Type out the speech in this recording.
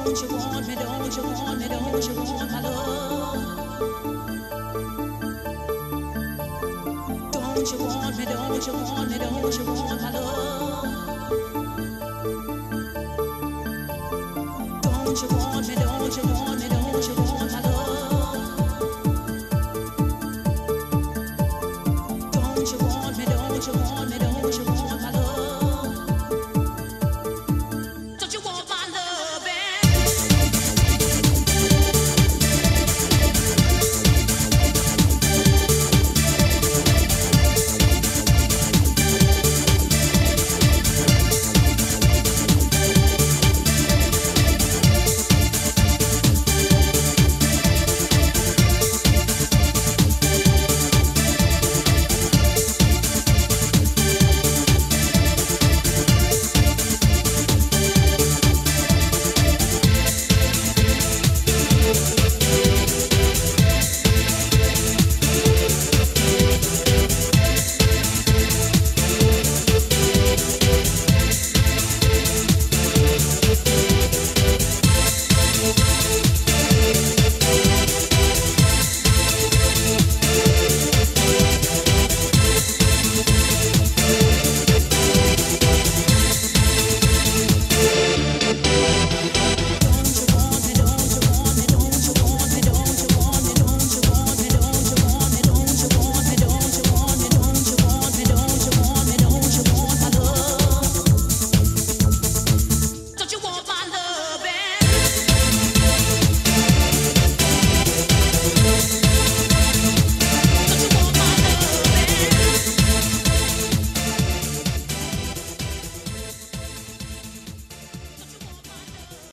Don't you want me, don't you want me, don't you want my love? Don't you want me, don't you want me, don't you want my love? Don't you want me, don't you want me, don't